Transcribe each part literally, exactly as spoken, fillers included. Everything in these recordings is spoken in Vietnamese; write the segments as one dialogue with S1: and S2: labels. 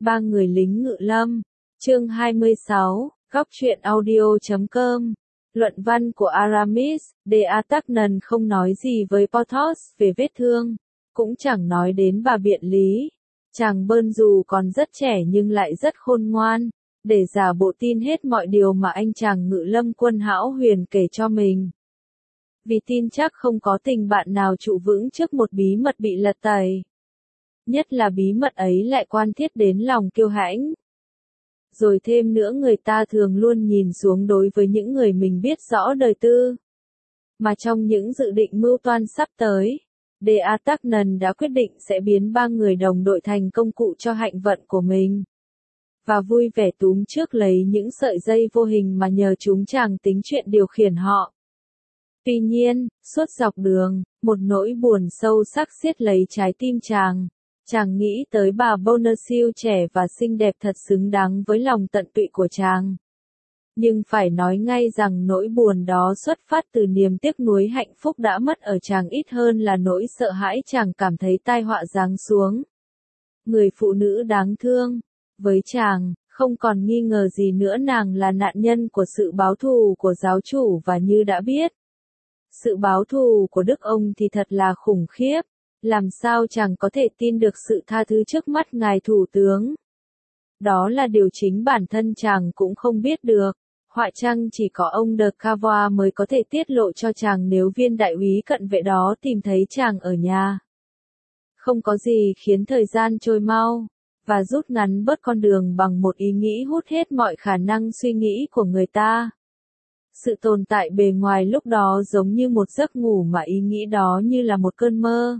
S1: Ba người lính ngự lâm. Chương hai mươi sáu, góc truyện audio chấm com. Luận văn của Aramis, De Artagnan không nói gì với Porthos về vết thương, cũng chẳng nói đến bà biện lý. Chàng Bơn dù còn rất trẻ nhưng lại rất khôn ngoan, để giả bộ tin hết mọi điều mà anh chàng ngự lâm quân hão huyền kể cho mình. Vì tin chắc không có tình bạn nào trụ vững trước một bí mật bị lật tẩy. Nhất là bí mật ấy lại quan thiết đến lòng kiêu hãnh. Rồi thêm nữa người ta thường luôn nhìn xuống đối với những người mình biết rõ đời tư. Mà trong những dự định mưu toan sắp tới, De Artagnan đã quyết định sẽ biến ba người đồng đội thành công cụ cho hạnh vận của mình. Và vui vẻ túm trước lấy những sợi dây vô hình mà nhờ chúng chàng tính chuyện điều khiển họ. Tuy nhiên, suốt dọc đường, một nỗi buồn sâu sắc siết lấy trái tim chàng. Chàng nghĩ tới bà Bonacieux trẻ và xinh đẹp thật xứng đáng với lòng tận tụy của chàng. Nhưng phải nói ngay rằng nỗi buồn đó xuất phát từ niềm tiếc nuối hạnh phúc đã mất ở chàng ít hơn là nỗi sợ hãi chàng cảm thấy tai họa giáng xuống. Người phụ nữ đáng thương, với chàng, không còn nghi ngờ gì nữa nàng là nạn nhân của sự báo thù của giáo chủ và như đã biết. Sự báo thù của Đức ông thì thật là khủng khiếp. Làm sao chàng có thể tin được sự tha thứ trước mắt ngài thủ tướng? Đó là điều chính bản thân chàng cũng không biết được. Họa chăng chỉ có ông de Cavois mới có thể tiết lộ cho chàng nếu viên đại úy cận vệ đó tìm thấy chàng ở nhà. Không có gì khiến thời gian trôi mau, và rút ngắn bớt con đường bằng một ý nghĩ hút hết mọi khả năng suy nghĩ của người ta. Sự tồn tại bề ngoài lúc đó giống như một giấc ngủ mà ý nghĩ đó như là một cơn mơ.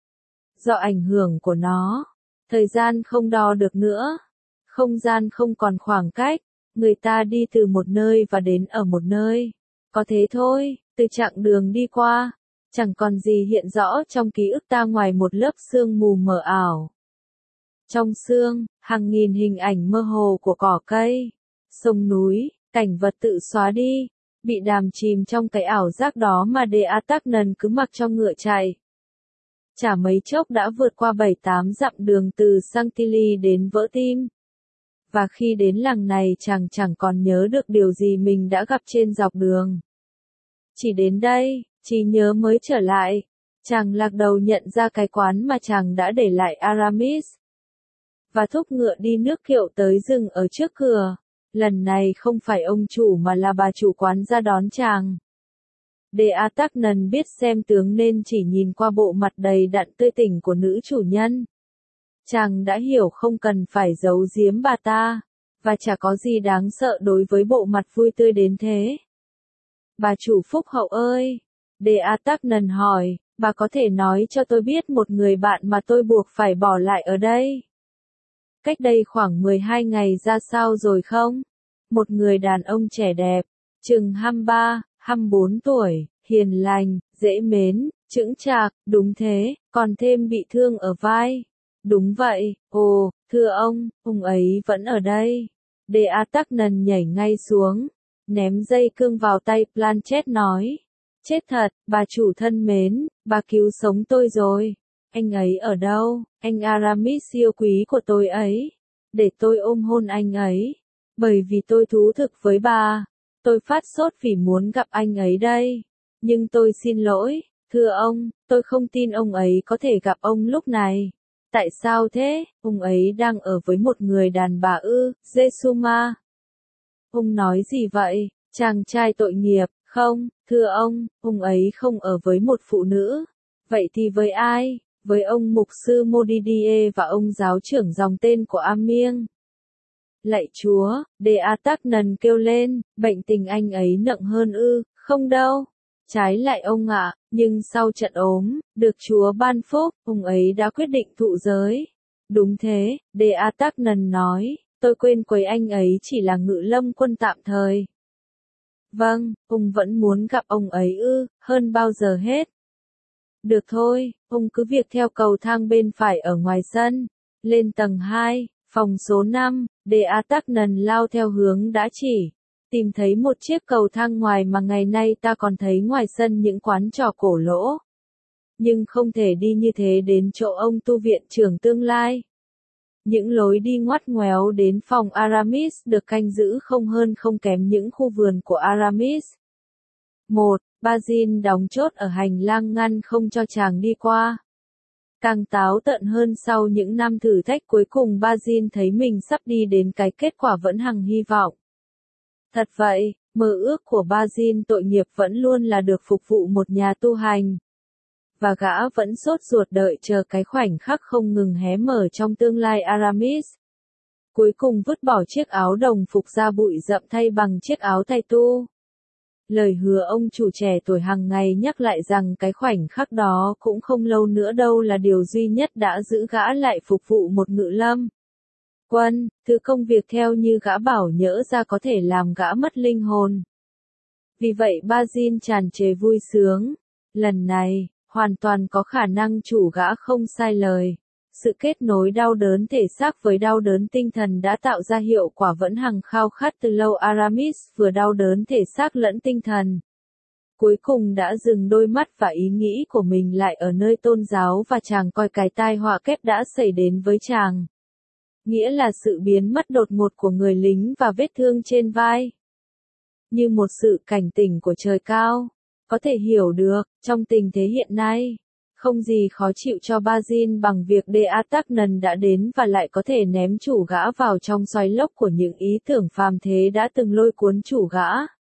S1: Do ảnh hưởng của nó, thời gian không đo được nữa, không gian không còn khoảng cách, người ta đi từ một nơi và đến ở một nơi. Có thế thôi, từ chặng đường đi qua, chẳng còn gì hiện rõ trong ký ức ta ngoài một lớp sương mù mờ ảo. Trong sương, hàng nghìn hình ảnh mơ hồ của cỏ cây, sông núi, cảnh vật tự xóa đi, bị đàm chìm trong cái ảo giác đó mà De Artagnan cứ mặc cho ngựa chạy. Chả mấy chốc đã vượt qua bảy tám dặm đường từ Chantilly đến Vỡ Tim. Và khi đến làng này chàng chẳng còn nhớ được điều gì mình đã gặp trên dọc đường. Chỉ đến đây, trí nhớ mới trở lại. Chàng lạc đầu nhận ra cái quán mà chàng đã để lại Aramis. Và thúc ngựa đi nước kiệu tới dừng ở trước cửa. Lần này không phải ông chủ mà là bà chủ quán ra đón chàng. De Artagnan biết xem tướng nên chỉ nhìn qua bộ mặt đầy đặn tươi tỉnh của nữ chủ nhân. Chàng đã hiểu không cần phải giấu giếm bà ta, và chả có gì đáng sợ đối với bộ mặt vui tươi đến thế. Bà chủ phúc hậu ơi, De Artagnan hỏi, bà có thể nói cho tôi biết một người bạn mà tôi buộc phải bỏ lại ở đây? Cách đây khoảng mười hai ngày ra sao rồi không? Một người đàn ông trẻ đẹp, chừng hai mươi ba, hai mươi bốn tuổi, hiền lành, dễ mến, chững chạc, đúng thế, còn thêm bị thương ở vai. Đúng vậy, ồ, thưa ông, ông ấy vẫn ở đây. De Artagnan nhảy ngay xuống, ném dây cương vào tay Planchet nói. Chết thật, bà chủ thân mến, bà cứu sống tôi rồi. Anh ấy ở đâu, anh Aramis yêu quý của tôi ấy? Để tôi ôm hôn anh ấy. Bởi vì tôi thú thực với bà, tôi phát sốt vì muốn gặp anh ấy đây. Nhưng tôi xin lỗi, thưa ông, tôi không tin ông ấy có thể gặp ông lúc này. Tại sao thế? Ông ấy đang ở với một người đàn bà ư, Jesuma. Ông nói gì vậy, chàng trai tội nghiệp? Không, thưa ông, ông ấy không ở với một phụ nữ. Vậy thì với ai? Với ông mục sư Modidier và ông giáo trưởng dòng tên của Amiens. Lạy Chúa, De Artagnan kêu lên, bệnh tình anh ấy nặng hơn ư? Không đâu. Trái lại ông ạ, nhưng sau trận ốm, được Chúa ban phúc, ông ấy đã quyết định thụ giới. Đúng thế, De Artagnan nói, tôi quên quấy anh ấy chỉ là ngự lâm quân tạm thời. Vâng, ông vẫn muốn gặp ông ấy ư, hơn bao giờ hết. Được thôi, ông cứ việc theo cầu thang bên phải ở ngoài sân, lên tầng hai, phòng số năm, De Artagnan lao theo hướng đã chỉ. Tìm thấy một chiếc cầu thang ngoài mà ngày nay ta còn thấy ngoài sân những quán trò cổ lỗ. Nhưng không thể đi như thế đến chỗ ông tu viện trưởng tương lai. Những lối đi ngoắt ngoéo đến phòng Aramis được canh giữ không hơn không kém những khu vườn của Aramis. một. Basil đóng chốt ở hành lang ngăn không cho chàng đi qua. Càng táo tợn hơn sau những năm thử thách cuối cùng Basil thấy mình sắp đi đến cái kết quả vẫn hằng hy vọng. Thật vậy, mơ ước của Basil tội nghiệp vẫn luôn là được phục vụ một nhà tu hành. Và gã vẫn sốt ruột đợi chờ cái khoảnh khắc không ngừng hé mở trong tương lai Aramis. Cuối cùng vứt bỏ chiếc áo đồng phục ra bụi rậm thay bằng chiếc áo tay tu. Lời hứa ông chủ trẻ tuổi hàng ngày nhắc lại rằng cái khoảnh khắc đó cũng không lâu nữa đâu là điều duy nhất đã giữ gã lại phục vụ một ngự lâm quân, thứ công việc theo như gã bảo nhỡ ra có thể làm gã mất linh hồn. Vì vậy Basil tràn trề vui sướng. Lần này, hoàn toàn có khả năng chủ gã không sai lời. Sự kết nối đau đớn thể xác với đau đớn tinh thần đã tạo ra hiệu quả vẫn hằng khao khát từ lâu. Aramis vừa đau đớn thể xác lẫn tinh thần. Cuối cùng đã dừng đôi mắt và ý nghĩ của mình lại ở nơi tôn giáo và chàng coi cái tai họa kép đã xảy đến với chàng. Nghĩa là sự biến mất đột ngột của người lính và vết thương trên vai. Như một sự cảnh tỉnh của trời cao. Có thể hiểu được, trong tình thế hiện nay, không gì khó chịu cho Basil bằng việc D'Artagnan đã đến và lại có thể ném chủ gã vào trong xoáy lốc của những ý tưởng phàm thế đã từng lôi cuốn chủ gã.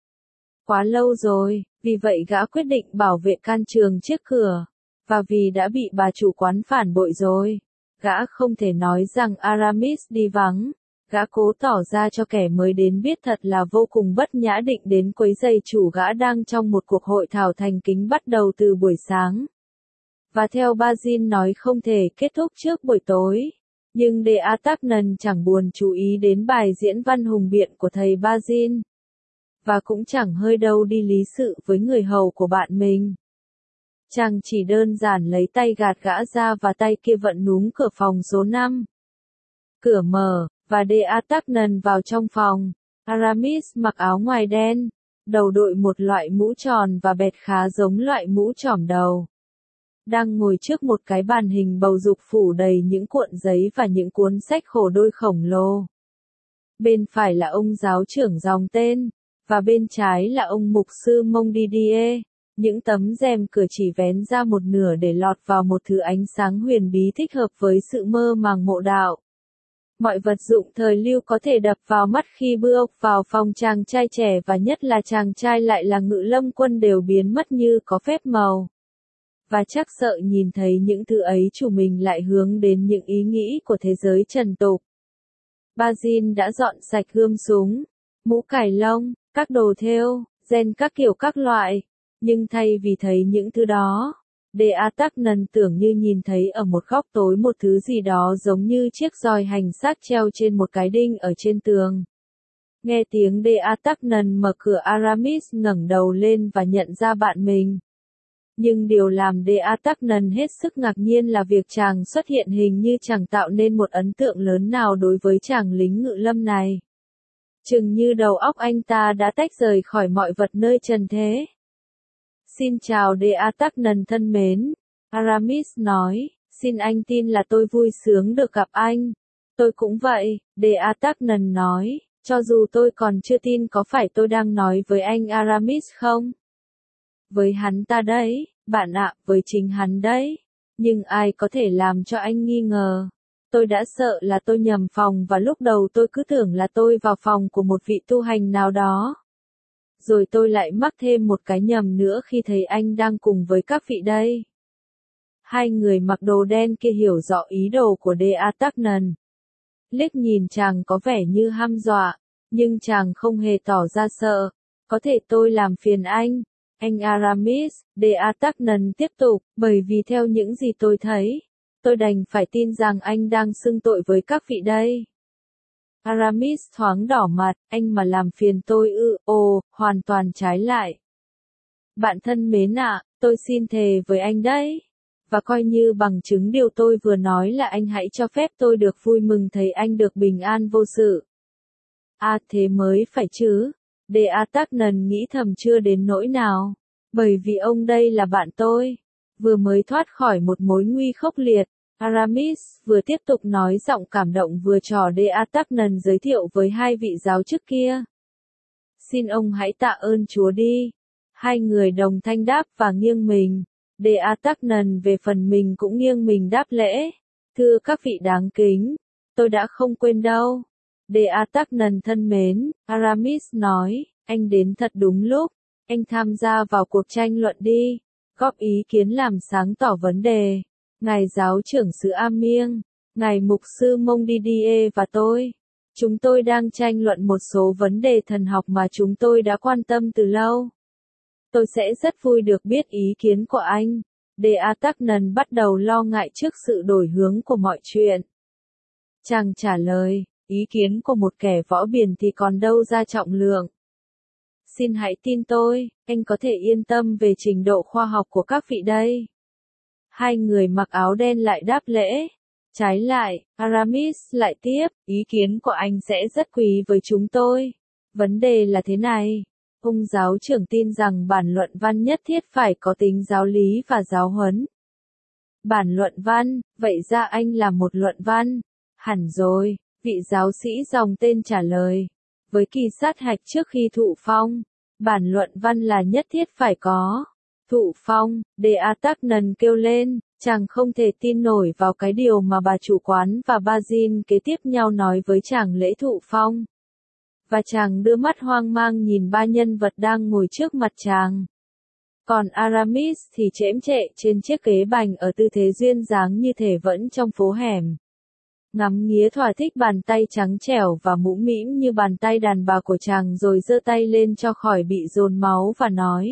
S1: Quá lâu rồi, vì vậy gã quyết định bảo vệ can trường trước cửa. Và vì đã bị bà chủ quán phản bội rồi, gã không thể nói rằng Aramis đi vắng. Gã cố tỏ ra cho kẻ mới đến biết thật là vô cùng bất nhã định đến quấy rầy chủ gã đang trong một cuộc hội thảo thành kính bắt đầu từ buổi sáng. Và theo Basil nói không thể kết thúc trước buổi tối. Nhưng D'Artagnan chẳng buồn chú ý đến bài diễn văn hùng biện của thầy Basil. Và cũng chẳng hơi đâu đi lý sự với người hầu của bạn mình. Chàng chỉ đơn giản lấy tay gạt gã ra và tay kia vẫn núm cửa phòng số năm. Cửa mở. Và D'Artagnan vào trong phòng. Aramis mặc áo ngoài đen, đầu đội một loại mũ tròn và bẹt khá giống loại mũ trỏm đầu. Đang ngồi trước một cái bàn hình bầu dục phủ đầy những cuộn giấy và những cuốn sách khổ đôi khổng lồ. Bên phải là ông giáo trưởng dòng tên, và bên trái là ông mục sư Montdidier. Những tấm rèm cửa chỉ vén ra một nửa để lọt vào một thứ ánh sáng huyền bí thích hợp với sự mơ màng mộ đạo. Mọi vật dụng thời lưu có thể đập vào mắt khi bước vào phòng chàng trai trẻ và nhất là chàng trai lại là ngự lâm quân đều biến mất như có phép màu. Và chắc sợ nhìn thấy những thứ ấy chủ mình lại hướng đến những ý nghĩ của thế giới trần tục. Basil đã dọn sạch gươm súng, mũ cải lông, các đồ thêu, ren các kiểu các loại. Nhưng thay vì thấy những thứ đó, D'Artagnan tưởng như nhìn thấy ở một góc tối một thứ gì đó giống như chiếc roi hành xác treo trên một cái đinh ở trên tường. Nghe tiếng D'Artagnan mở cửa Aramis ngẩng đầu lên và nhận ra bạn mình. Nhưng điều làm D'Artagnan hết sức ngạc nhiên là việc chàng xuất hiện hình như chẳng tạo nên một ấn tượng lớn nào đối với chàng lính ngự lâm này. Chừng như đầu óc anh ta đã tách rời khỏi mọi vật nơi trần thế. Xin chào D'Artagnan thân mến, Aramis nói, xin anh tin là tôi vui sướng được gặp anh. Tôi cũng vậy, D'Artagnan nói, cho dù tôi còn chưa tin có phải tôi đang nói với anh Aramis không? Với hắn ta đấy, bạn ạ, với chính hắn đấy. Nhưng ai có thể làm cho anh nghi ngờ? Tôi đã sợ là tôi nhầm phòng và lúc đầu tôi cứ tưởng là tôi vào phòng của một vị tu hành nào đó. Rồi tôi lại mắc thêm một cái nhầm nữa khi thấy anh đang cùng với các vị đây. Hai người mặc đồ đen kia hiểu rõ ý đồ của D'Artagnan. Liếc nhìn chàng có vẻ như hăm dọa, nhưng chàng không hề tỏ ra sợ. Có thể tôi làm phiền anh, anh Aramis, D'Artagnan tiếp tục, bởi vì theo những gì tôi thấy, tôi đành phải tin rằng anh đang xưng tội với các vị đây. Aramis thoáng đỏ mặt, anh mà làm phiền tôi ư, ồ, hoàn toàn trái lại. Bạn thân mến ạ, tôi xin thề với anh đấy. Và coi như bằng chứng điều tôi vừa nói là anh hãy cho phép tôi được vui mừng thấy anh được bình an vô sự. À thế mới phải chứ. D'Artagnan nghĩ thầm chưa đến nỗi nào. Bởi vì ông đây là bạn tôi. Vừa mới thoát khỏi một mối nguy khốc liệt. Aramis vừa tiếp tục nói giọng cảm động vừa trò De Atagnan giới thiệu với hai vị giáo chức kia. Xin ông hãy tạ ơn Chúa đi. Hai người đồng thanh đáp và nghiêng mình. De Atagnan về phần mình cũng nghiêng mình đáp lễ. Thưa các vị đáng kính, tôi đã không quên đâu. De Atagnan thân mến, Aramis nói, anh đến thật đúng lúc. Anh tham gia vào cuộc tranh luận đi. Góp ý kiến làm sáng tỏ vấn đề. Ngài giáo trưởng xứ Amiens, ngài mục sư Mông Didier và tôi. Chúng tôi đang tranh luận một số vấn đề thần học mà chúng tôi đã quan tâm từ lâu. Tôi sẽ rất vui được biết ý kiến của anh. De Atagnan bắt đầu lo ngại trước sự đổi hướng của mọi chuyện. Chàng trả lời, ý kiến của một kẻ võ biền thì còn đâu ra trọng lượng. Xin hãy tin tôi, anh có thể yên tâm về trình độ khoa học của các vị đây. Hai người mặc áo đen lại đáp lễ. Trái lại, Aramis lại tiếp, ý kiến của anh sẽ rất quý với chúng tôi. Vấn đề là thế này. Ông giáo trưởng tin rằng bản luận văn nhất thiết phải có tính giáo lý và giáo huấn. Bản luận văn, vậy ra anh là một luận văn. Hẳn rồi, vị giáo sĩ dòng tên trả lời. Với kỳ sát hạch trước khi thụ phong, bản luận văn là nhất thiết phải có. Thụ phong, De Atagnan kêu lên, chàng không thể tin nổi vào cái điều mà bà chủ quán và Bazin kế tiếp nhau nói với chàng lễ thụ phong. Và chàng đưa mắt hoang mang nhìn ba nhân vật đang ngồi trước mặt chàng. Còn Aramis thì chễm chệ trên chiếc ghế bành ở tư thế duyên dáng như thể vẫn trong phố hẻm. Ngắm nghía thỏa thích bàn tay trắng trẻo và mũm mĩm như bàn tay đàn bà của chàng rồi giơ tay lên cho khỏi bị dồn máu và nói.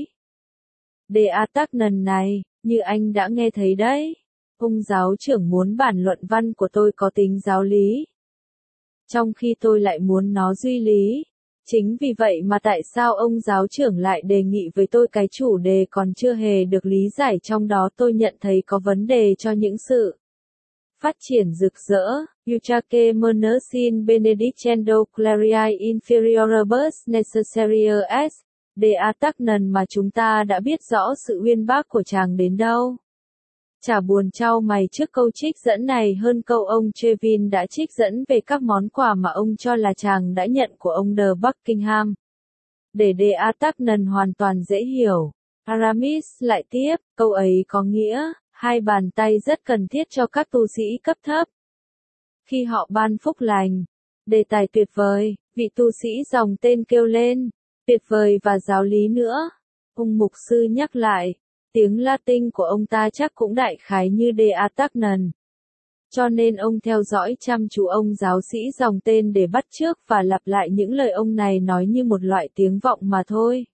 S1: De Atagnan này, như anh đã nghe thấy đấy, ông giáo trưởng muốn bản luận văn của tôi có tính giáo lý. Trong khi tôi lại muốn nó duy lý. Chính vì vậy mà tại sao ông giáo trưởng lại đề nghị với tôi cái chủ đề còn chưa hề được lý giải trong đó tôi nhận thấy có vấn đề cho những sự phát triển rực rỡ. Utraque menus in benedicendo clariae inferioribus necessarius. De Atagnan mà chúng ta đã biết rõ sự uyên bác của chàng đến đâu. Chả buồn trao mày trước câu trích dẫn này hơn câu ông Trevin đã trích dẫn về các món quà mà ông cho là chàng đã nhận của ông de Buckingham. Để De Atagnan hoàn toàn dễ hiểu, Aramis lại tiếp, câu ấy có nghĩa, hai bàn tay rất cần thiết cho các tu sĩ cấp thấp. Khi họ ban phúc lành, đề tài tuyệt vời, vị tu sĩ dòng tên kêu lên, tuyệt vời và giáo lý nữa. Ông mục sư nhắc lại, tiếng Latin của ông ta chắc cũng đại khái như De Atagnan. Cho nên ông theo dõi chăm chú ông giáo sĩ dòng tên để bắt chước và lặp lại những lời ông này nói như một loại tiếng vọng mà thôi.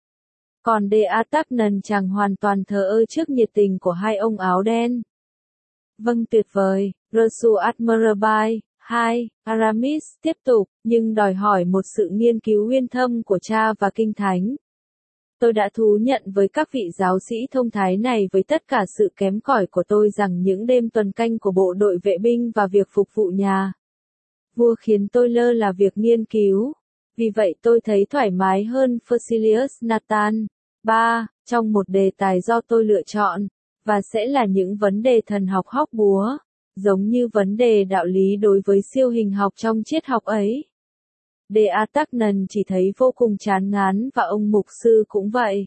S1: Còn De Atagnan chàng hoàn toàn thờ ơ trước nhiệt tình của hai ông áo đen. Vâng tuyệt vời, Resu Admirable. hai. Aramis tiếp tục, nhưng đòi hỏi một sự nghiên cứu uyên thâm của cha và kinh thánh. Tôi đã thú nhận với các vị giáo sĩ thông thái này với tất cả sự kém cỏi của tôi rằng những đêm tuần canh của bộ đội vệ binh và việc phục vụ nhà vua khiến tôi lơ là việc nghiên cứu. Vì vậy tôi thấy thoải mái hơn Facilius Nathan. ba. Trong một đề tài do tôi lựa chọn, và sẽ là những vấn đề thần học hóc búa, giống như vấn đề đạo lý đối với siêu hình học trong triết học ấy. De Atagnan chỉ thấy vô cùng chán ngán và ông mục sư cũng vậy.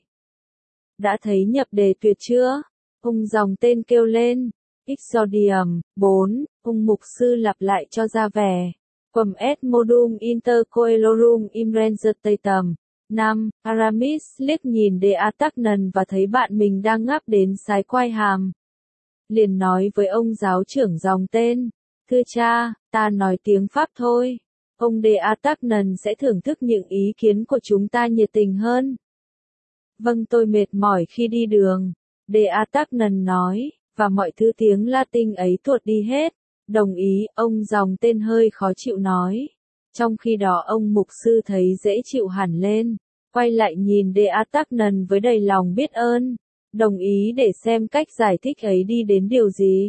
S1: Đã thấy nhập đề tuyệt chưa? Ông dòng tên kêu lên. Exordium. bốn. Ông mục sư lặp lại cho ra vẻ. Quầm et modum inter coelorum imrensertatum. năm. Aramis liếc nhìn De Atagnan và thấy bạn mình đang ngáp đến sái quai hàm. Liền nói với ông giáo trưởng dòng tên. Thưa cha, ta nói tiếng Pháp thôi. Ông De Atagnan sẽ thưởng thức những ý kiến của chúng ta nhiệt tình hơn. Vâng tôi mệt mỏi khi đi đường. De Atagnan nói, và mọi thứ tiếng Latin ấy tuột đi hết. Đồng ý, ông dòng tên hơi khó chịu nói. Trong khi đó ông mục sư thấy dễ chịu hẳn lên. Quay lại nhìn De Atagnan với đầy lòng biết ơn. Đồng ý để xem cách giải thích ấy đi đến điều gì.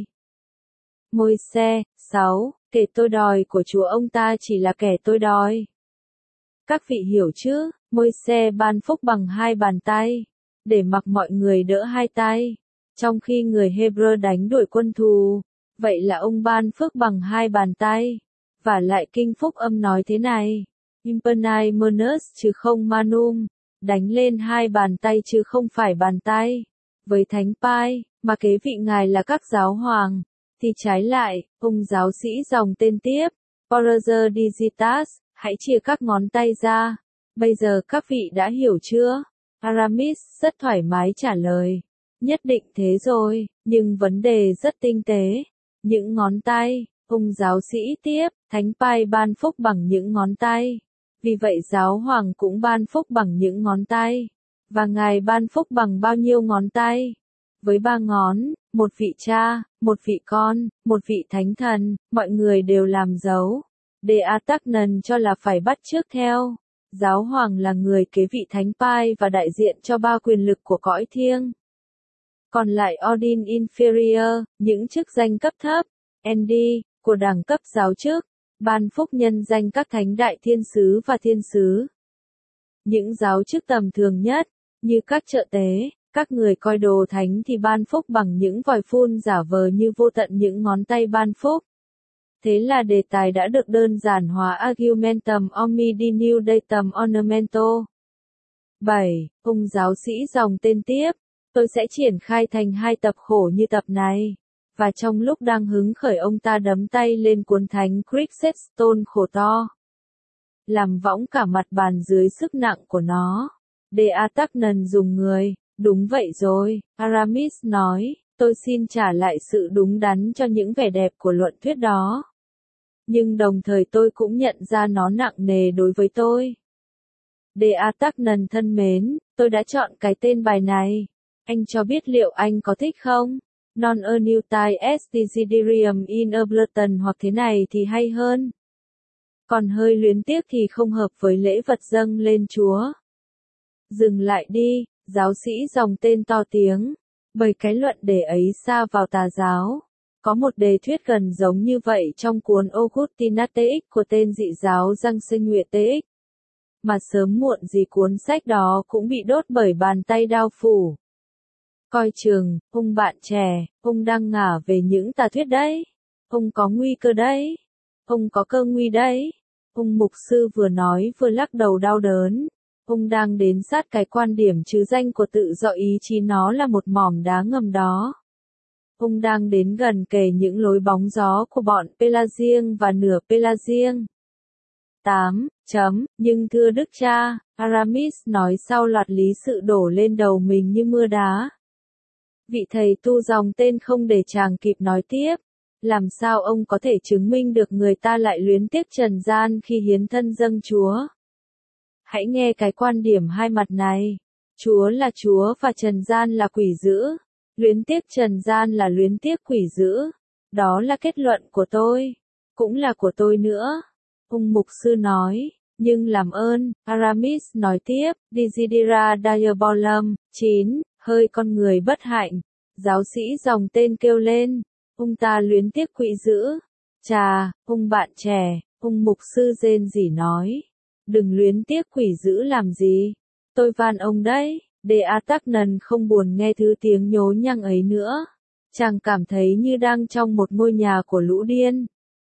S1: Môi-se. sáu. Kẻ tôi đòi của Chúa ông ta chỉ là kẻ tôi đòi. Các vị hiểu chứ, Môi-se ban phúc bằng hai bàn tay, để mặc mọi người đỡ hai tay. Trong khi người Hebrew đánh đuổi quân thù, Vậy là ông ban phước bằng hai bàn tay. Và lại kinh phúc âm nói thế này. Impernae manus chứ không manum. Đánh lên hai bàn tay chứ không phải bàn tay. Với Thánh Pai, mà kế vị ngài là các giáo hoàng. Thì trái lại, ông giáo sĩ dòng tên tiếp. Porger digitas, hãy chia các ngón tay ra. Bây giờ các vị đã hiểu chưa? Aramis rất thoải mái trả lời. Nhất định thế rồi, nhưng vấn đề rất tinh tế. Những ngón tay, ông giáo sĩ tiếp, Thánh Pai ban phúc bằng những ngón tay. Vì vậy giáo hoàng cũng ban phúc bằng những ngón tay. Và ngài ban phúc bằng bao nhiêu ngón tay? Với ba ngón, một vị cha, một vị con, một vị thánh thần, mọi người đều làm dấu. De Atagnan cho là phải bắt chước theo. Giáo hoàng là người kế vị Thánh Pai và đại diện cho ba quyền lực của cõi thiêng. Còn lại Ordin Inferior, những chức danh cấp thấp, N D, của đẳng cấp giáo chức, ban phúc nhân danh các thánh đại thiên sứ và thiên sứ. Những giáo chức tầm thường nhất, như các trợ tế, các người coi đồ thánh thì ban phúc bằng những vòi phun giả vờ như vô tận những ngón tay ban phúc. Thế là đề tài đã được đơn giản hóa argumentum omni datum ornamento. bảy. Ông giáo sĩ dòng tên tiếp. Tôi sẽ triển khai thành hai tập khổ như tập này. Và trong lúc đang hứng khởi ông ta đấm tay lên cuốn thánh Cricket Stone khổ to. Làm võng cả mặt bàn dưới sức nặng của nó. De Atagnan dùng người. Đúng vậy rồi, Aramis nói, tôi xin trả lại sự đúng đắn cho những vẻ đẹp của luận thuyết đó. Nhưng đồng thời tôi cũng nhận ra nó nặng nề đối với tôi. De Atagnan thân mến, tôi đã chọn cái tên bài này. Anh cho biết liệu anh có thích không? Non a newtai est desiderium in oblaton hoặc thế này thì hay hơn. Còn hơi luyến tiếc thì không hợp với lễ vật dâng lên Chúa. Dừng lại đi, giáo sĩ dòng tên to tiếng. Bởi cái luận đề ấy xa vào tà giáo. Có một đề thuyết gần giống như vậy trong cuốn Augustina tê ích của tên dị giáo Giang Sinh Nguyệt tê ích. Mà sớm muộn gì cuốn sách đó cũng bị đốt bởi bàn tay đao phủ. Coi chừng, ông bạn trẻ, ông đang ngả về những tà thuyết đấy. Ông có nguy cơ đấy. Ông có cơ nguy đấy. Ông mục sư vừa nói vừa lắc đầu đau đớn. Ông đang đến sát cái quan điểm trứ danh của tự do ý chí nó là một mỏm đá ngầm đó. Ông đang đến gần kề những lối bóng gió của bọn Pelagian và nửa Pelagian. tám. Chấm, nhưng thưa Đức cha, Aramis nói sau loạt lý sự đổ lên đầu mình như mưa đá. Vị thầy tu dòng tên không để chàng kịp nói tiếp. Làm sao ông có thể chứng minh được người ta lại luyến tiếc trần gian khi hiến thân dâng Chúa? Hãy nghe cái quan điểm hai mặt này. Chúa là Chúa và trần gian là quỷ dữ. Luyến tiếc trần gian là luyến tiếc quỷ dữ. Đó là kết luận của tôi. Cũng là của tôi nữa. Ông mục sư nói. Nhưng làm ơn, Aramis nói tiếp. Desidera diabolum. chín. Hơi con người bất hạnh. Giáo sĩ dòng tên kêu lên. Ông ta luyến tiếc quỷ dữ. Chà, ông bạn trẻ, ông mục sư rên rỉ nói. Đừng luyến tiếc quỷ dữ làm gì. Tôi van ông đấy. De Atagnan không buồn nghe thứ tiếng nhố nhăng ấy nữa. Chàng cảm thấy như đang trong một ngôi nhà của lũ điên.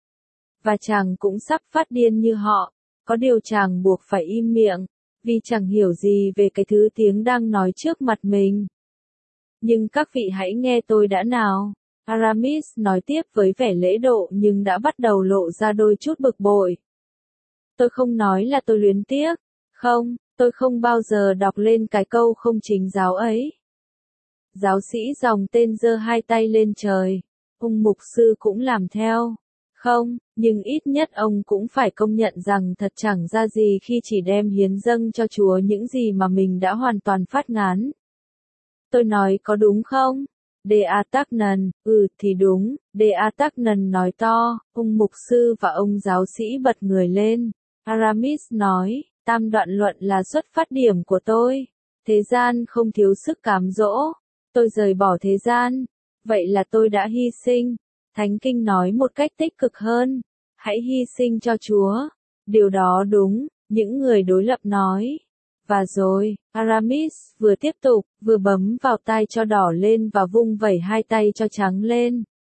S1: Và chàng cũng sắp phát điên như họ. Có điều chàng buộc phải im miệng. Vì chẳng hiểu gì về cái thứ tiếng đang nói trước mặt mình. Nhưng các vị hãy nghe tôi đã nào. Aramis nói tiếp với vẻ lễ độ nhưng đã bắt đầu lộ ra đôi chút bực bội. Tôi không nói là tôi luyến tiếc. Không, tôi không bao giờ đọc lên cái câu không chính giáo ấy. Giáo sĩ dòng tên giơ hai tay lên trời. Ông mục sư cũng làm theo. Không, nhưng ít nhất ông cũng phải công nhận rằng thật chẳng ra gì khi chỉ đem hiến dâng cho Chúa những gì mà mình đã hoàn toàn phát ngán. Tôi nói có đúng không? De Atagnan, ừ thì đúng, De Atagnan nói to, ông mục sư và ông giáo sĩ bật người lên. Aramis nói, tam đoạn luận là xuất phát điểm của tôi. Thế gian không thiếu sức cám dỗ. Tôi rời bỏ thế gian. Vậy là tôi đã hy sinh. Thánh Kinh nói một cách tích cực hơn. Hãy hy sinh cho Chúa. Điều đó đúng, những người đối lập nói. Và rồi, Aramis vừa tiếp tục, vừa bấm vào tai cho đỏ lên và vung vẩy hai tay cho trắng lên.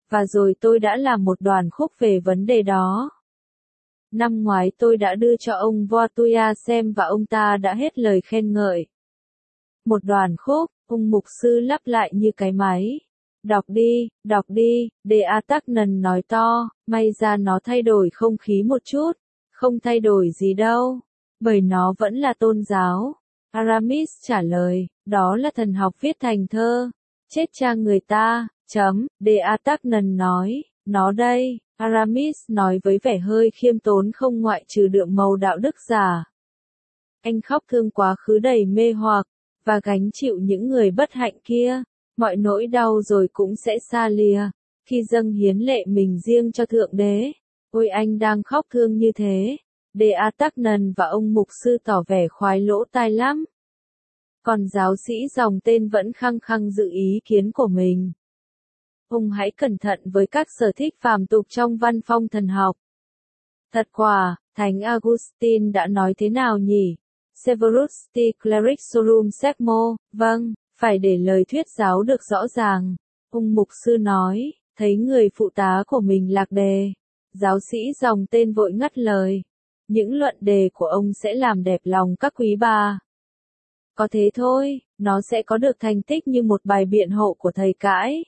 S1: Và rồi tôi đã làm một đoàn khúc về vấn đề đó. Năm ngoái tôi đã đưa cho ông Voituya xem và ông ta đã hết lời khen ngợi. Một đoàn khúc, ông mục sư lặp lại như cái máy. Đọc đi, đọc đi, De Atagnan nói to, may ra nó thay đổi không khí một chút. Không thay đổi gì đâu, bởi nó vẫn là tôn giáo. Aramis trả lời, đó là thần học viết thành thơ. Chết cha người ta, chấm, De Atagnan nói, nó đây, Aramis nói với vẻ hơi khiêm tốn không ngoại trừ đượm màu đạo đức giả. Anh khóc thương quá khứ đầy mê hoặc, và gánh chịu những người bất hạnh kia, mọi nỗi đau rồi cũng sẽ xa lìa, khi dâng hiến lệ mình riêng cho Thượng Đế. Ôi anh đang khóc thương như thế. De Atagnan và ông mục sư tỏ vẻ khoái lỗ tai lắm. Còn giáo sĩ dòng tên vẫn khăng khăng giữ ý kiến của mình. Ông hãy cẩn thận với các sở thích phàm tục trong văn phong thần học. Thật quả, Thánh Augustine đã nói thế nào nhỉ? Severus T. Clericorum Secmo, vâng, phải để lời thuyết giáo được rõ ràng. Ông mục sư nói, thấy người phụ tá của mình lạc đề. Giáo sĩ dòng tên vội ngắt lời. Những luận đề của ông sẽ làm đẹp lòng các quý bà. Có thế thôi, nó sẽ có được thành tích như một bài biện hộ của thầy cãi.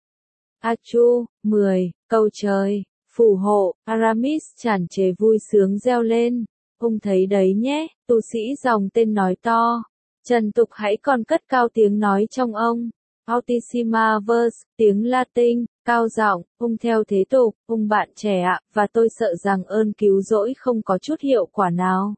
S1: Achu, mười, câu trời, phù hộ, Aramis tràn trề vui sướng reo lên. Ông thấy đấy nhé, tu sĩ dòng tên nói to. Trần Tục hãy còn cất cao tiếng nói trong ông. Altissima verse, tiếng Latin, cao giọng, ông theo thế tục, ông bạn trẻ ạ, và tôi sợ rằng ơn cứu rỗi không có chút hiệu quả nào.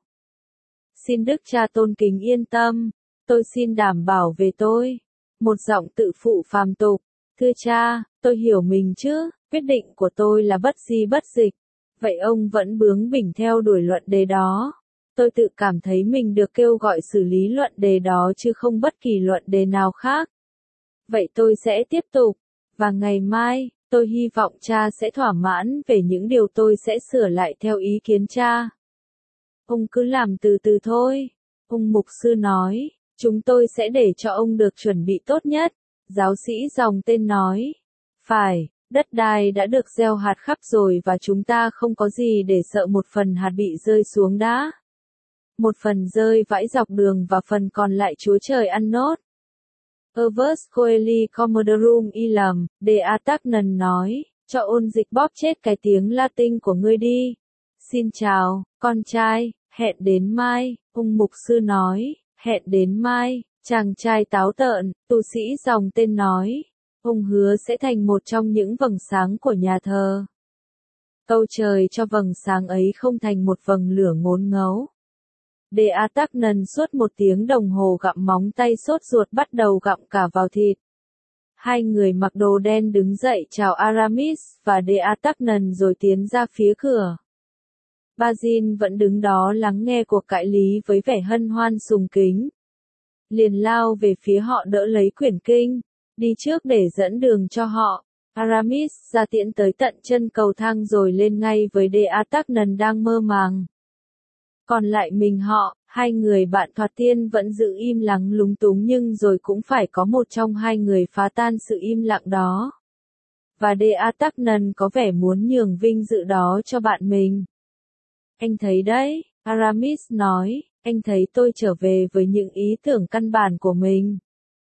S1: Xin Đức Cha tôn kính yên tâm, tôi xin đảm bảo về tôi. Một giọng tự phụ phàm tục, thưa cha, tôi hiểu mình chứ, quyết định của tôi là bất di bất dịch. Vậy ông vẫn bướng bỉnh theo đuổi luận đề đó. Tôi tự cảm thấy mình được kêu gọi xử lý luận đề đó chứ không bất kỳ luận đề nào khác. Vậy tôi sẽ tiếp tục, và ngày mai, tôi hy vọng cha sẽ thỏa mãn về những điều tôi sẽ sửa lại theo ý kiến cha. Ông cứ làm từ từ thôi, ông mục sư nói, chúng tôi sẽ để cho ông được chuẩn bị tốt nhất, giáo sĩ dòng tên nói. Phải, đất đai đã được gieo hạt khắp rồi và chúng ta không có gì để sợ một phần hạt bị rơi xuống đá. Một phần rơi vãi dọc đường và phần còn lại Chúa Trời ăn nốt. Ervus Coeli Commodorum Ilum, De Atagnan nói, cho ôn dịch bóp chết cái tiếng Latin của ngươi đi. Xin chào, con trai, hẹn đến mai, ông mục sư nói, hẹn đến mai, chàng trai táo tợn, tu sĩ dòng tên nói, ông hứa sẽ thành một trong những vầng sáng của nhà thờ. Tâu trời cho vầng sáng ấy không thành một vầng lửa ngốn ngấu. De Atagnan suốt một tiếng đồng hồ gặm móng tay sốt ruột bắt đầu gặm cả vào thịt. Hai người mặc đồ đen đứng dậy chào Aramis và De Atagnan rồi tiến ra phía cửa. Bazin vẫn đứng đó lắng nghe cuộc cãi lý với vẻ hân hoan sùng kính. Liền lao về phía họ đỡ lấy quyển kinh, đi trước để dẫn đường cho họ. Aramis ra tiễn tới tận chân cầu thang rồi lên ngay với De Atagnan đang mơ màng. Còn lại mình họ, hai người bạn thoạt tiên vẫn giữ im lặng lúng túng nhưng rồi cũng phải có một trong hai người phá tan sự im lặng đó. Và De Atagnan có vẻ muốn nhường vinh dự đó cho bạn mình. Anh thấy đấy, Aramis nói, anh thấy tôi trở về với những ý tưởng căn bản của mình.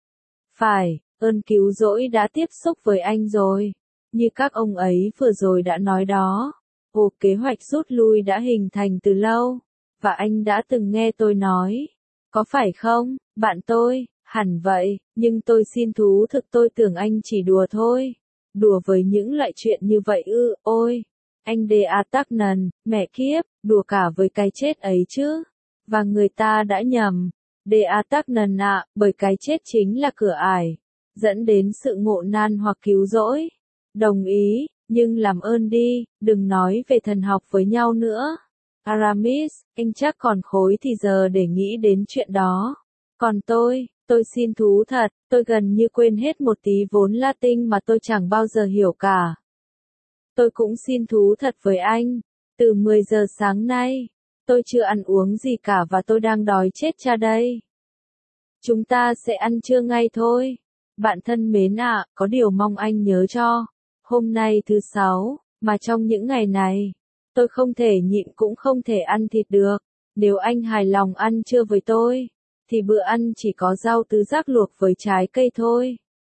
S1: Phải, ơn cứu rỗi đã tiếp xúc với anh rồi. Như các ông ấy vừa rồi đã nói đó. Ồ, kế hoạch rút lui đã hình thành từ lâu. Và anh đã từng nghe tôi nói. Có phải không, bạn tôi, hẳn vậy, nhưng tôi xin thú thực tôi tưởng anh chỉ đùa thôi. Đùa với những loại chuyện như vậy ư, ôi. Anh De Atagnan, mẹ kiếp, đùa cả với cái chết ấy chứ. Và người ta đã nhầm. De Atagnan ạ, bởi cái chết chính là cửa ải. Dẫn đến sự ngộ nan hoặc cứu rỗi. Đồng ý, nhưng làm ơn đi, đừng nói về thần học với nhau nữa. Aramis, anh chắc còn khối thì giờ để nghĩ đến chuyện đó. Còn tôi, tôi xin thú thật, tôi gần như quên hết một tí vốn Latin mà tôi chẳng bao giờ hiểu cả. Tôi cũng xin thú thật với anh, từ mười giờ sáng nay, tôi chưa ăn uống gì cả và tôi đang đói chết cha đây. Chúng ta sẽ ăn trưa ngay thôi. Bạn thân mến ạ, có điều mong anh nhớ cho. Hôm nay thứ sáu, mà trong những ngày này, tôi không thể nhịn cũng không thể ăn thịt được. Nếu anh hài lòng ăn trưa với tôi, thì bữa ăn chỉ có rau tứ giác luộc với trái cây thôi.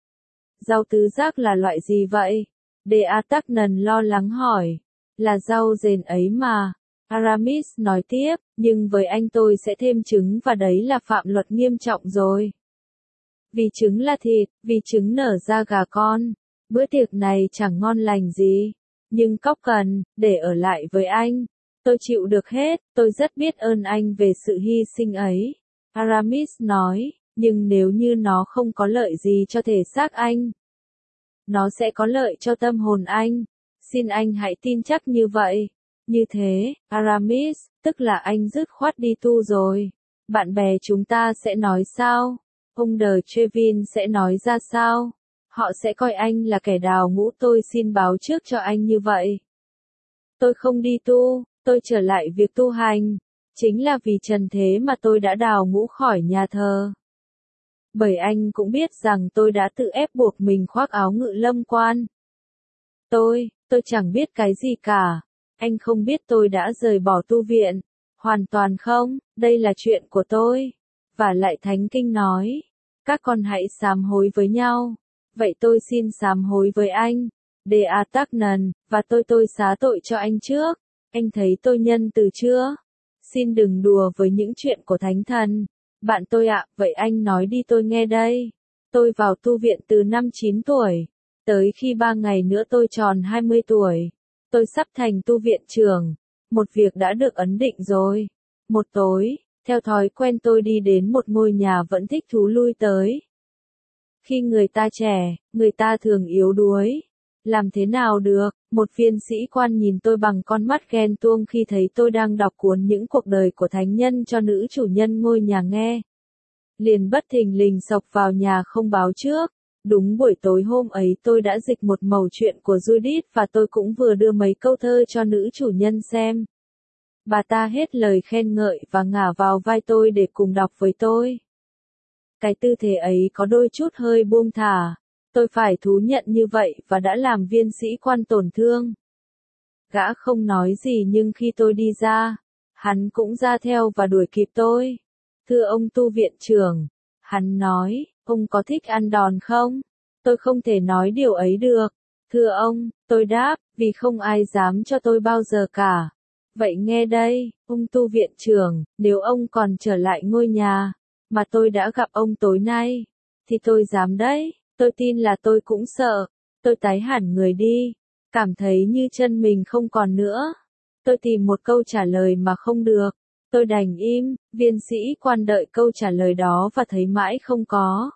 S1: Rau tứ giác là loại gì vậy? Dea Tacnan lo lắng hỏi. Là rau dền ấy mà. Aramis nói tiếp, nhưng với anh tôi sẽ thêm trứng và đấy là phạm luật nghiêm trọng rồi. Vì trứng là thịt, vì trứng nở ra gà con. Bữa tiệc này chẳng ngon lành gì. Nhưng Cóc cần, để ở lại với anh. Tôi chịu được hết, tôi rất biết ơn anh về sự hy sinh ấy. Aramis nói, nhưng nếu như nó không có lợi gì cho thể xác anh, nó sẽ có lợi cho tâm hồn anh. Xin anh hãy tin chắc như vậy. Như thế, Aramis, tức là anh dứt khoát đi tu rồi. Bạn bè chúng ta sẽ nói sao? Ông De Trevin sẽ nói ra sao? Họ sẽ coi anh là kẻ đào ngũ, tôi xin báo trước cho anh như vậy. Tôi không đi tu, tôi trở lại việc tu hành. Chính là vì trần thế mà tôi đã đào ngũ khỏi nhà thờ. Bởi anh cũng biết rằng tôi đã tự ép buộc mình khoác áo ngự lâm quan. Tôi, tôi chẳng biết cái gì cả. Anh không biết tôi đã rời bỏ tu viện. Hoàn toàn không, đây là chuyện của tôi. Và lại Thánh Kinh nói, các con hãy sám hối với nhau. Vậy tôi xin sám hối với anh, Dea Tacnan, và tôi tôi xá tội cho anh trước. Anh thấy tôi nhân từ chưa? Xin đừng đùa với những chuyện của Thánh Thần. Bạn tôi ạ, vậy anh nói đi tôi nghe đây. Tôi vào tu viện từ năm chín tuổi. Tới khi ba ngày nữa tôi tròn hai mươi tuổi. Tôi sắp thành tu viện trưởng. Một việc đã được ấn định rồi. Một tối, theo thói quen tôi đi đến một ngôi nhà vẫn thích thú lui tới. Khi người ta trẻ, người ta thường yếu đuối. Làm thế nào được, một viên sĩ quan nhìn tôi bằng con mắt ghen tuông khi thấy tôi đang đọc cuốn những cuộc đời của thánh nhân cho nữ chủ nhân ngôi nhà nghe. Liền bất thình lình xộc vào nhà không báo trước. Đúng buổi tối hôm ấy tôi đã dịch một mẩu chuyện của Judith và tôi cũng vừa đưa mấy câu thơ cho nữ chủ nhân xem. Bà ta hết lời khen ngợi và ngả vào vai tôi để cùng đọc với tôi. Cái tư thế ấy có đôi chút hơi buông thả. Tôi phải thú nhận như vậy và đã làm viên sĩ quan tổn thương. Gã không nói gì nhưng khi tôi đi ra, hắn cũng ra theo và đuổi kịp tôi. Thưa ông tu viện trưởng, hắn nói, ông có thích ăn đòn không? Tôi không thể nói điều ấy được. Thưa ông, tôi đáp, vì không ai dám cho tôi bao giờ cả. Vậy nghe đây, ông tu viện trưởng, nếu ông còn trở lại ngôi nhà mà tôi đã gặp ông tối nay, thì tôi dám đấy. Tôi tin là tôi cũng sợ. Tôi tái hẳn người đi, cảm thấy như chân mình không còn nữa. Tôi tìm một câu trả lời mà không được. Tôi đành im, viên sĩ quan đợi câu trả lời đó và thấy mãi không có.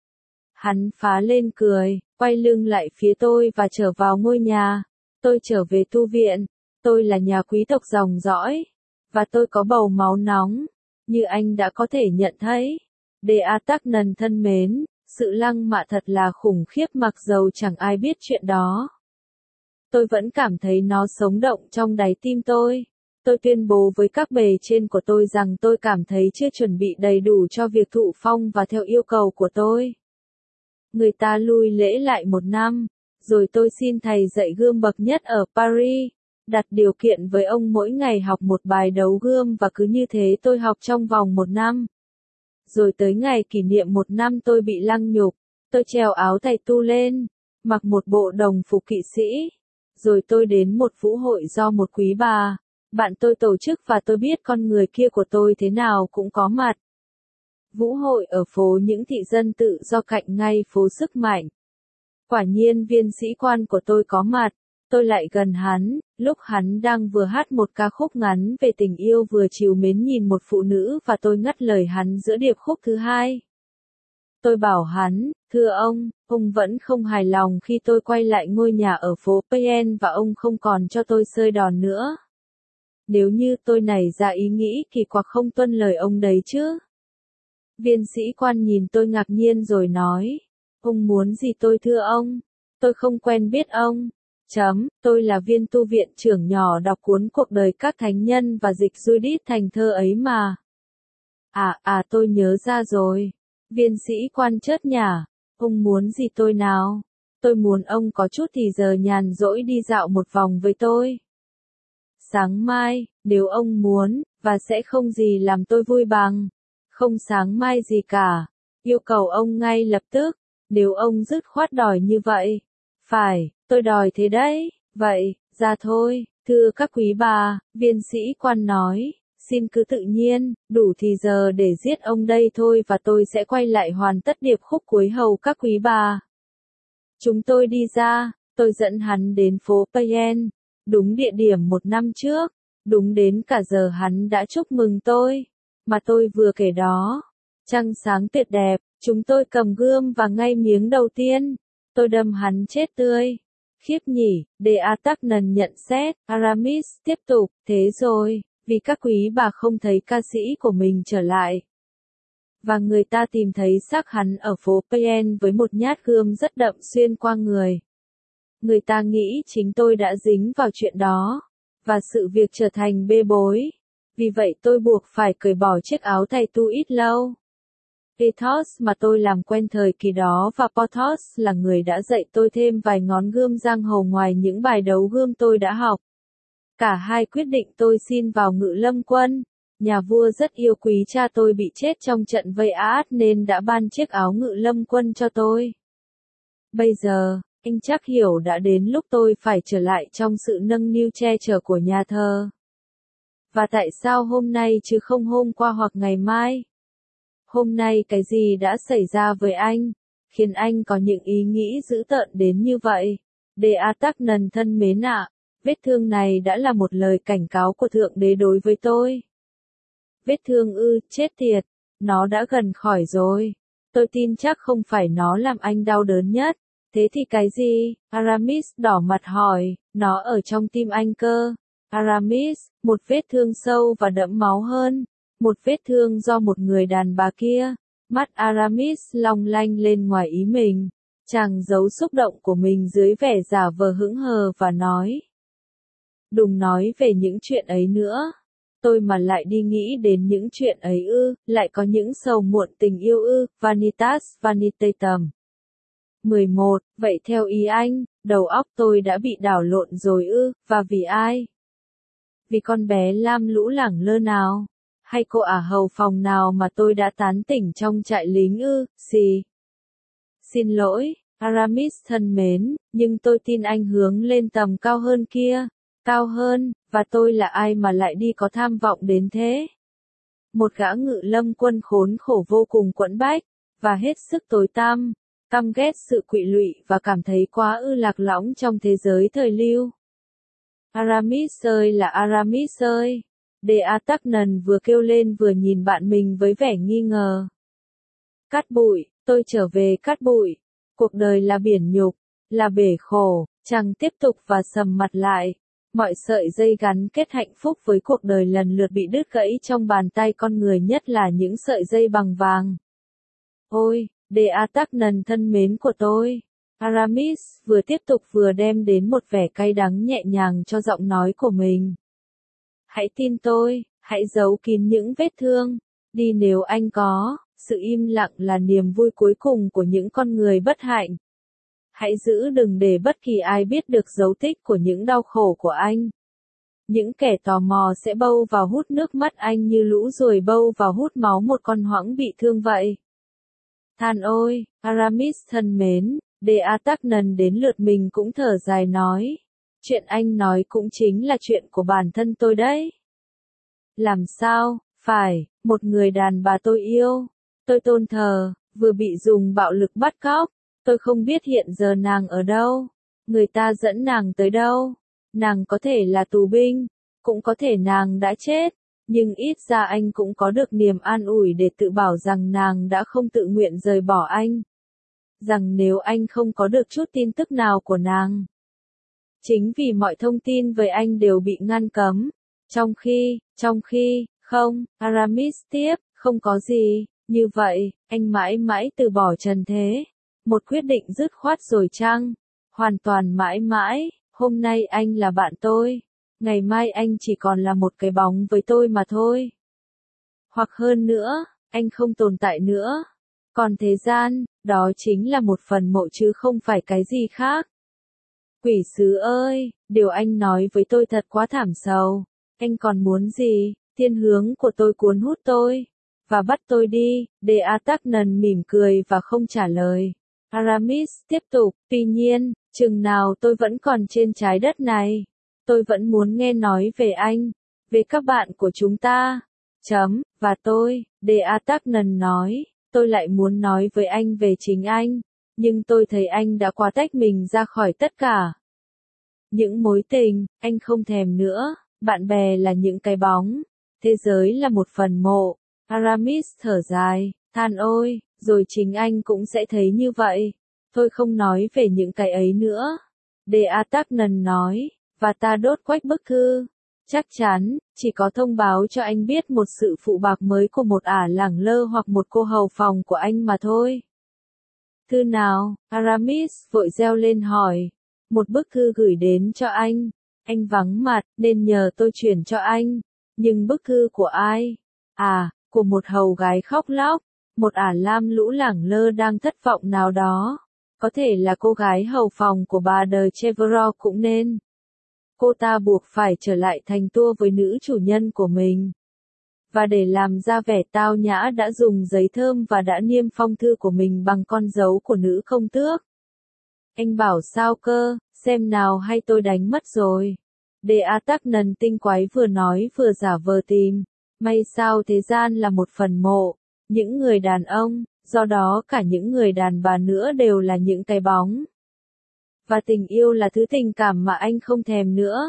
S1: Hắn phá lên cười, quay lưng lại phía tôi và trở vào ngôi nhà. Tôi trở về tu viện. Tôi là nhà quý tộc dòng dõi. Và tôi có bầu máu nóng. Như anh đã có thể nhận thấy. Dea Tacnan thân mến. Sự lăng mạ thật là khủng khiếp mặc dầu chẳng ai biết chuyện đó. Tôi vẫn cảm thấy nó sống động trong đáy tim tôi. Tôi tuyên bố với các bề trên của tôi rằng tôi cảm thấy chưa chuẩn bị đầy đủ cho việc thụ phong và theo yêu cầu của tôi. Người ta lui lễ lại một năm, rồi tôi xin thầy dạy gươm bậc nhất ở Paris, đặt điều kiện với ông mỗi ngày học một bài đấu gươm và cứ như thế tôi học trong vòng một năm. Rồi tới ngày kỷ niệm một năm tôi bị lăng nhục, tôi treo áo thầy tu lên, mặc một bộ đồng phục kỵ sĩ. Rồi tôi đến một vũ hội do một quý bà, bạn tôi tổ chức và tôi biết con người kia của tôi thế nào cũng có mặt. Vũ hội ở phố những thị dân tự do cạnh ngay phố Sức Mạnh. Quả nhiên viên sĩ quan của tôi có mặt. Tôi lại gần hắn, lúc hắn đang vừa hát một ca khúc ngắn về tình yêu vừa trìu mến nhìn một phụ nữ và tôi ngắt lời hắn giữa điệp khúc thứ hai. Tôi bảo hắn, thưa ông, ông vẫn không hài lòng khi tôi quay lại ngôi nhà ở phố Payen và ông không còn cho tôi sơi đòn nữa. Nếu như tôi nảy ra ý nghĩ kỳ quặc không tuân lời ông đấy chứ. Viên sĩ quan nhìn tôi ngạc nhiên rồi nói, ông muốn gì tôi thưa ông? Tôi không quen biết ông. Chấm, tôi là viên tu viện trưởng nhỏ đọc cuốn cuộc đời các thánh nhân và dịch Judith thành thơ ấy mà. À, à tôi nhớ ra rồi. Viên sĩ quan chớt nhả, ông muốn gì tôi nào? Tôi muốn ông có chút thì giờ nhàn rỗi đi dạo một vòng với tôi. Sáng mai, nếu ông muốn, và sẽ không gì làm tôi vui bằng. Không sáng mai gì cả. Yêu cầu ông ngay lập tức, nếu ông dứt khoát đòi như vậy. Phải, tôi đòi thế đấy. Vậy, ra thôi, thưa các quý bà, viên sĩ quan nói, xin cứ tự nhiên, đủ thì giờ để giết ông đây thôi và tôi sẽ quay lại hoàn tất điệp khúc cuối hầu các quý bà. Chúng tôi đi ra, tôi dẫn hắn đến phố Payen, đúng địa điểm một năm trước, đúng đến cả giờ hắn đã chúc mừng tôi, mà tôi vừa kể đó. Trăng sáng tuyệt đẹp, chúng tôi cầm gươm và ngay miếng đầu tiên, tôi đâm hắn chết tươi. Khiếp nhỉ, De Artagnan nhận xét, Aramis tiếp tục, thế rồi, vì các quý bà không thấy ca sĩ của mình trở lại. Và người ta tìm thấy xác hắn ở phố Payen với một nhát gươm rất đậm xuyên qua người. Người ta nghĩ chính tôi đã dính vào chuyện đó, và sự việc trở thành bê bối. Vì vậy tôi buộc phải cởi bỏ chiếc áo tay tu ít lâu. Athos mà tôi làm quen thời kỳ đó và Porthos là người đã dạy tôi thêm vài ngón gươm giang hồ ngoài những bài đấu gươm tôi đã học. Cả hai quyết định tôi xin vào Ngự Lâm quân. Nhà vua rất yêu quý cha tôi bị chết trong trận vây Át nên đã ban chiếc áo Ngự Lâm quân cho tôi. Bây giờ, anh chắc hiểu đã đến lúc tôi phải trở lại trong sự nâng niu che chở của nhà thờ. Và tại sao hôm nay chứ không hôm qua hoặc ngày mai? Hôm nay cái gì đã xảy ra với anh, khiến anh có những ý nghĩ dữ tợn đến như vậy? De Artagnan thân mến ạ, vết thương này đã là một lời cảnh cáo của Thượng Đế đối với tôi. Vết thương ư, chết tiệt, nó đã gần khỏi rồi. Tôi tin chắc không phải nó làm anh đau đớn nhất. Thế thì cái gì? Aramis đỏ mặt hỏi, nó ở trong tim anh cơ. Aramis, một vết thương sâu và đẫm máu hơn. Một vết thương do một người đàn bà kia. Mắt Aramis long lanh lên ngoài ý mình. Chàng giấu xúc động của mình dưới vẻ giả vờ hững hờ và nói. Đừng nói về những chuyện ấy nữa. Tôi mà lại đi nghĩ đến những chuyện ấy ư, lại có những sầu muộn tình yêu ư, vanitas vanitatum. mười một, vậy theo ý anh, đầu óc tôi đã bị đảo lộn rồi ư, và vì ai? Vì con bé lam lũ lẳng lơ nào? Hay cô ả hầu phòng nào mà tôi đã tán tỉnh trong trại lính ư, xì? Xin lỗi, Aramis thân mến, nhưng tôi tin anh hướng lên tầm cao hơn kia. Cao hơn, và tôi là ai mà lại đi có tham vọng đến thế? Một gã Ngự Lâm quân khốn khổ vô cùng quẫn bách, và hết sức tối tăm, căm ghét sự quỵ lụy và cảm thấy quá ư lạc lõng trong thế giới thời lưu. Aramis ơi là Aramis ơi! De Artagnan vừa kêu lên vừa nhìn bạn mình với vẻ nghi ngờ. Cát bụi, tôi trở về cát bụi. Cuộc đời là biển nhục, là bể khổ, chàng tiếp tục và sầm mặt lại. Mọi sợi dây gắn kết hạnh phúc với cuộc đời lần lượt bị đứt gãy trong bàn tay con người, nhất là những sợi dây bằng vàng. Ôi, De Artagnan thân mến của tôi! Aramis vừa tiếp tục vừa đem đến một vẻ cay đắng nhẹ nhàng cho giọng nói của mình. Hãy tin tôi, hãy giấu kín những vết thương. Đi nếu anh có, sự im lặng là niềm vui cuối cùng của những con người bất hạnh. Hãy giữ đừng để bất kỳ ai biết được dấu tích của những đau khổ của anh. Những kẻ tò mò sẽ bâu vào hút nước mắt anh như lũ ruồi bâu vào hút máu một con hoãng bị thương vậy. Than ôi, Aramis thân mến, De Artagnan đến lượt mình cũng thở dài nói. Chuyện anh nói cũng chính là chuyện của bản thân tôi đấy. Làm sao, phải, một người đàn bà tôi yêu, tôi tôn thờ, vừa bị dùng bạo lực bắt cóc. Tôi không biết hiện giờ nàng ở đâu, người ta dẫn nàng tới đâu. Nàng có thể là tù binh, cũng có thể nàng đã chết, nhưng ít ra anh cũng có được niềm an ủi để tự bảo rằng nàng đã không tự nguyện rời bỏ anh. Rằng nếu anh không có được chút tin tức nào của nàng, chính vì mọi thông tin về anh đều bị ngăn cấm. Trong khi, trong khi, không, Aramis tiếp, không có gì, như vậy, anh mãi mãi từ bỏ trần thế. Một quyết định dứt khoát rồi chăng? Hoàn toàn mãi mãi, hôm nay anh là bạn tôi, ngày mai anh chỉ còn là một cái bóng với tôi mà thôi. Hoặc hơn nữa, anh không tồn tại nữa. Còn thế gian, đó chính là một phần mộ chứ không phải cái gì khác. Quỷ sứ ơi, điều anh nói với tôi thật quá thảm sầu. Anh còn muốn gì? Thiên hướng của tôi cuốn hút tôi. Và bắt tôi đi. De Artagnan mỉm cười và không trả lời. Aramis tiếp tục, tuy nhiên, chừng nào tôi vẫn còn trên trái đất này. Tôi vẫn muốn nghe nói về anh. Về các bạn của chúng ta. Chấm, và tôi, De Artagnan nói, tôi lại muốn nói với anh về chính anh. Nhưng tôi thấy anh đã quá tách mình ra khỏi tất cả. Những mối tình, anh không thèm nữa. Bạn bè là những cái bóng. Thế giới là một phần mộ. Aramis thở dài, than ôi, rồi chính anh cũng sẽ thấy như vậy. Tôi không nói về những cái ấy nữa. De Artagnan nói, và ta đốt quách bức thư. Chắc chắn, chỉ có thông báo cho anh biết một sự phụ bạc mới của một ả lẳng lơ hoặc một cô hầu phòng của anh mà thôi. Thư nào? Aramis vội reo lên hỏi. Một bức thư gửi đến cho anh. Anh vắng mặt, nên nhờ tôi chuyển cho anh. Nhưng bức thư của ai? À, của một hầu gái khóc lóc. Một ả lam lũ lẳng lơ đang thất vọng nào đó. Có thể là cô gái hầu phòng của bà de Chevreuse cũng nên. Cô ta buộc phải trở lại thành tour với nữ chủ nhân của mình. Và để làm ra vẻ tao nhã đã dùng giấy thơm và đã niêm phong thư của mình bằng con dấu của nữ công tước. Anh bảo sao cơ, xem nào hay tôi đánh mất rồi. De Artagnan tinh quái vừa nói vừa giả vờ tìm. May sao thế gian là một phần mộ. Những người đàn ông, do đó cả những người đàn bà nữa đều là những cái bóng. Và tình yêu là thứ tình cảm mà anh không thèm nữa.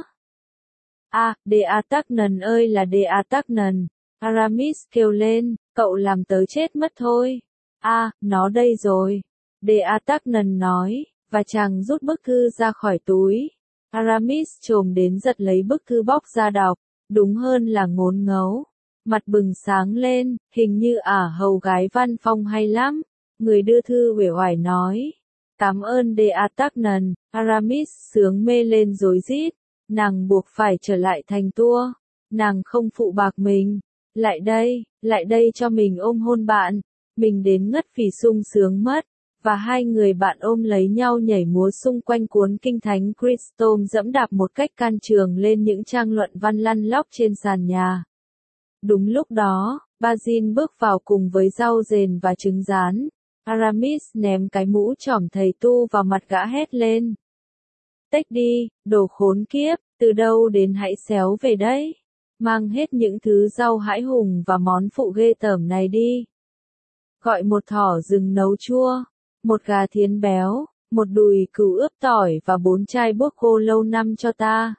S1: À, De Artagnan ơi là De Artagnan. Aramis kêu lên, cậu làm tớ chết mất thôi. À, nó đây rồi. De Artagnan nói, và chàng rút bức thư ra khỏi túi. Aramis chồm đến giật lấy bức thư bóc ra đọc, đúng hơn là ngốn ngấu. Mặt bừng sáng lên, hình như ả hầu gái văn phong hay lắm. Người đưa thư uể oải nói. Cảm ơn De Artagnan. Aramis sướng mê lên rối rít. Nàng buộc phải trở lại thành tour. Nàng không phụ bạc mình. Lại đây, lại đây cho mình ôm hôn bạn. Mình đến ngất vì sung sướng mất. Và hai người bạn ôm lấy nhau nhảy múa xung quanh cuốn kinh thánh Christom dẫm đạp một cách can trường lên những trang luận văn lăn lóc trên sàn nhà. Đúng lúc đó, Bazin bước vào cùng với rau dền và trứng rán. Aramis ném cái mũ trỏm thầy tu vào mặt gã hét lên. Tếch đi, đồ khốn kiếp, từ đâu đến hãy xéo về đấy. Mang hết những thứ rau hãi hùng và món phụ ghê tởm này đi. Gọi một thỏ rừng nấu chua, một gà thiến béo, một đùi cừu ướp tỏi và bốn chai bốc khô lâu năm cho ta.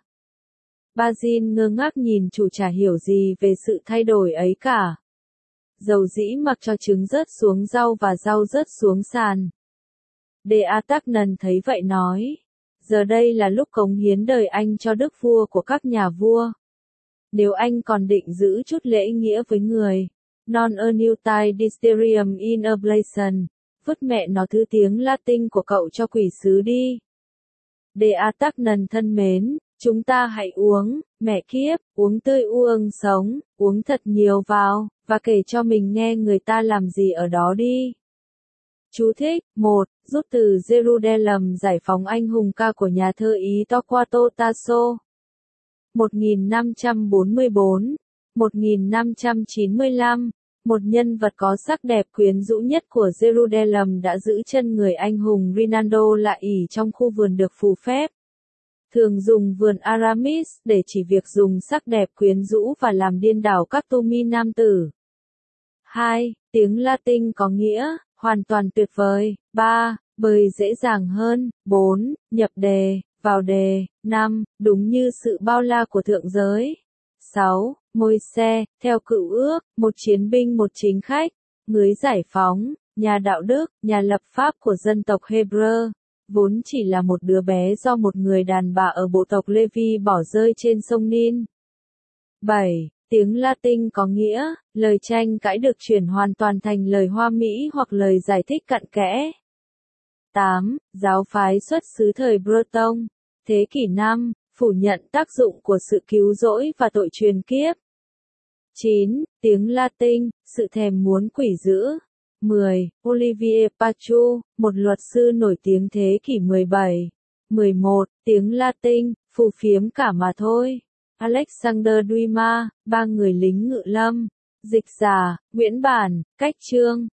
S1: Bazin ngơ ngác nhìn chủ chả hiểu gì về sự thay đổi ấy cả. Dầu dĩ mặc cho trứng rớt xuống rau và rau rớt xuống sàn. De Artagnan thấy vậy nói. Giờ đây là lúc cống hiến đời anh cho đức vua của các nhà vua. Nếu anh còn định giữ chút lễ nghĩa với người. Non ernutai disterium in oblation. Vứt mẹ nó thứ tiếng Latin của cậu cho quỷ sứ đi. De Artagnan thân mến, chúng ta hãy uống, mẹ kiếp, uống tươi uông sống, uống thật nhiều vào, và kể cho mình nghe người ta làm gì ở đó đi. Chú thích, một, rút từ Jerusalem giải phóng anh hùng ca của nhà thơ Ý Torquato Tasso. một nghìn năm trăm bốn mươi tư, một nghìn năm trăm chín mươi lăm, một nhân vật có sắc đẹp quyến rũ nhất của Jerusalem đã giữ chân người anh hùng Rinaldo lại ỉ trong khu vườn được phù phép. Thường dùng vườn Aramis để chỉ việc dùng sắc đẹp quyến rũ và làm điên đảo các tô mi nam tử. hai. Tiếng Latin có nghĩa, hoàn toàn tuyệt vời. ba. Bơi dễ dàng hơn. bốn. Nhập đề, vào đề. năm. Đúng như sự bao la của thượng giới. sáu. Môi-se, theo cựu ước, một chiến binh một chính khách, người giải phóng, nhà đạo đức, nhà lập pháp của dân tộc Hebrew, vốn chỉ là một đứa bé do một người đàn bà ở bộ tộc Levi bỏ rơi trên sông Nin. bảy. Tiếng Latin có nghĩa, lời tranh cãi được chuyển hoàn toàn thành lời hoa mỹ hoặc lời giải thích cặn kẽ. tám. Giáo phái xuất xứ thời Breton, thế kỷ năm, phủ nhận tác dụng của sự cứu rỗi và tội truyền kiếp. chín. Tiếng Latin, sự thèm muốn quỷ dữ. mười. Olivier Pachu, một luật sư nổi tiếng thế kỷ mười bảy. mười một. Tiếng Latin, phù phiếm cả mà thôi. Alexander Dumas, ba người lính ngự lâm. Dịch giả, Nguyễn Bản, Cách Chương.